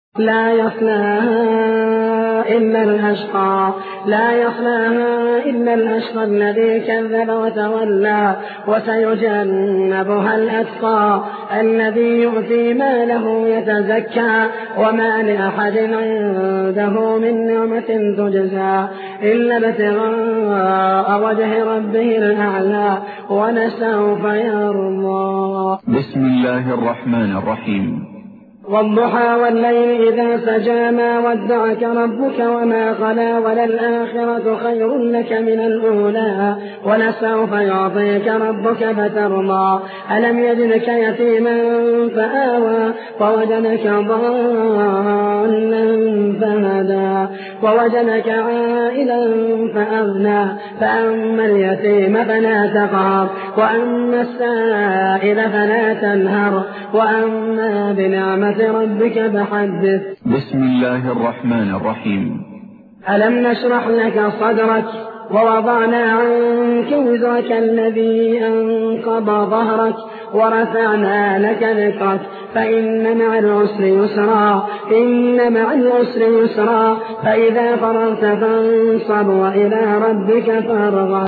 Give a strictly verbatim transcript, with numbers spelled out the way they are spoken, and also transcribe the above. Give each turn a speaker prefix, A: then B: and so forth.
A: لا يصلاها إلا الأشقى لا يصلاها إلا الأشقى الذي كذب وتولى وسيجنبها الأتقى الذي يؤتي ماله يتزكى وما لأحد عنده من نعمة تجزى إلا ابتغاء وجه ربه الأعلى ولسوف يرضى.
B: بسم الله الرحمن الرحيم.
A: والضحى والليل إذا سجى ما ودعك ربك وما قلى وللآخرة خير لك من الأولى ولسوف يعطيك ربك فترضى ألم يجدك يتيما فآوى ووجدك ضالا فهدى ووجدك عائلا فأغنى فأما اليتيم فلا تقهر وأما السائل فلا تنهر وأما بنعمة ربك فحدث.
B: بسم الله الرحمن الرحيم.
A: ألم نشرح لك صدرك ووضعنا عنك وزرك الذي أنقض ظهرك ورفعنا لك ذكرك فإن مع العسر يسرا إن مع العسر يسرا فإذا فرغت فانصب وإلى ربك فارغب.